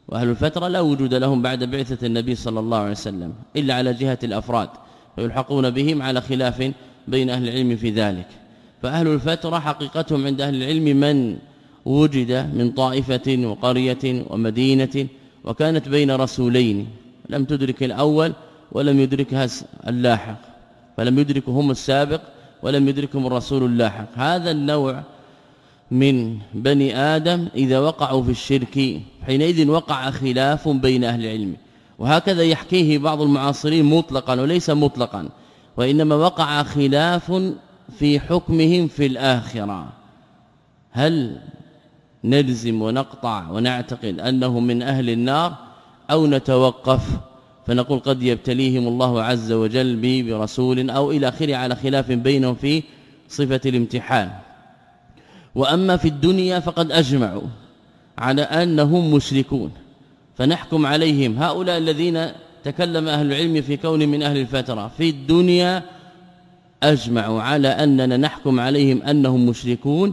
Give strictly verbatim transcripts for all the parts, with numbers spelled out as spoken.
وأهل الفترة لا وجود لهم بعد بعثة النبي صلى الله عليه وسلم إلا على جهة الأفراد ويلحقون بهم على خلاف بين أهل العلم في ذلك. فأهل الفترة حقيقتهم عند أهل العلم من وجد من طائفة وقرية ومدينة وكانت بين رسولين لم تدرك الأول ولم يدركها اللاحق، فلم يدركهم السابق ولم يدركهم الرسول اللاحق. هذا النوع من بني آدم إذا وقعوا في الشرك حينئذ وقع خلاف بين أهل العلم، وهكذا يحكيه بعض المعاصرين مطلقا وليس مطلقا، وإنما وقع خلاف في حكمهم في الآخرة. هل نلزم ونقطع ونعتقد أنه من أهل النار أو نتوقف فنقول قد يبتليهم الله عز وجل به برسول أو إلى آخره على خلاف بينهم في صفة الامتحان. وأما في الدنيا فقد أجمعوا على أنهم مشركون فنحكم عليهم. هؤلاء الذين تكلم أهل العلم في كون من أهل الفترة في الدنيا أجمعوا على أننا نحكم عليهم أنهم مشركون.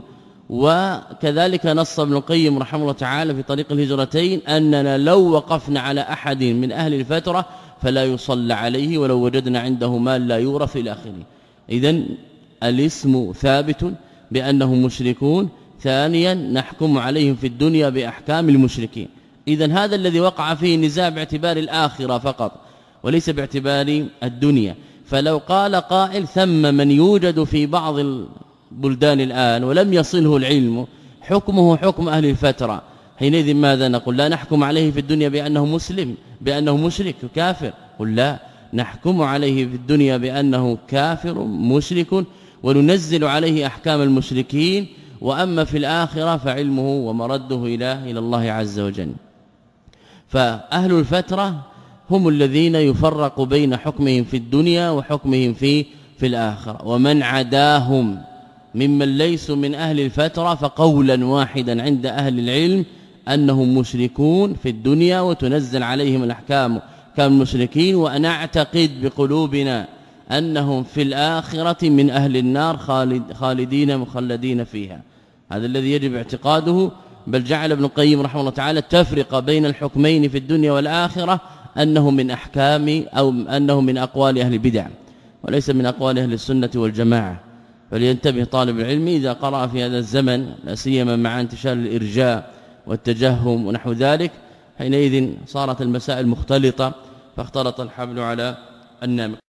وكذلك نص ابن القيم رحمه الله تعالى في طريق الهجرتين أننا لو وقفنا على أحد من أهل الفترة فلا يصلى عليه ولو وجدنا عنده مال لا يورث إلى آخره. إذن الاسم ثابت بأنهم مشركون. ثانيا نحكم عليهم في الدنيا بأحكام المشركين. إذن هذا الذي وقع فيه نزاع باعتبار الآخرة فقط وليس باعتبار الدنيا. فلو قال قائل ثم من يوجد في بعض البلدان الآن ولم يصله العلم حكمه حكم أهل الفترة، حينئذ ماذا نقول؟ لا نحكم عليه في الدنيا بأنه مسلم بأنه مشرك كافر؟ قل لا، نحكم عليه في الدنيا بأنه كافر مشرك وننزل عليه أحكام المشركين، وأما في الآخرة فعلمه ومرده إلى إلى الله عز وجل. فأهل الفترة هم الذين يفرق بين حكمهم في الدنيا وحكمهم في في الآخرة. ومن عداهم ممن ليسوا من أهل الفترة فقولا واحدا عند أهل العلم أنهم مشركون في الدنيا وتنزل عليهم الأحكام كالمشركين، وأنا أعتقد بقلوبنا أنهم في الآخرة من أهل النار خالد خالدين مخلدين فيها. هذا الذي يجب اعتقاده. بل جعل ابن القيم رحمه الله تعالى التفرقة بين الحكمين في الدنيا والآخرة أنه من أحكام أو أنه من أقوال أهل البدع وليس من أقوال أهل السنة والجماعة. فلينتبه طالب العلم إذا قرأ في هذا الزمن لا سيما مع انتشار الإرجاء والتجهم ونحو ذلك، حينئذ صارت المسائل مختلطة فاختلط الحبل على النامق.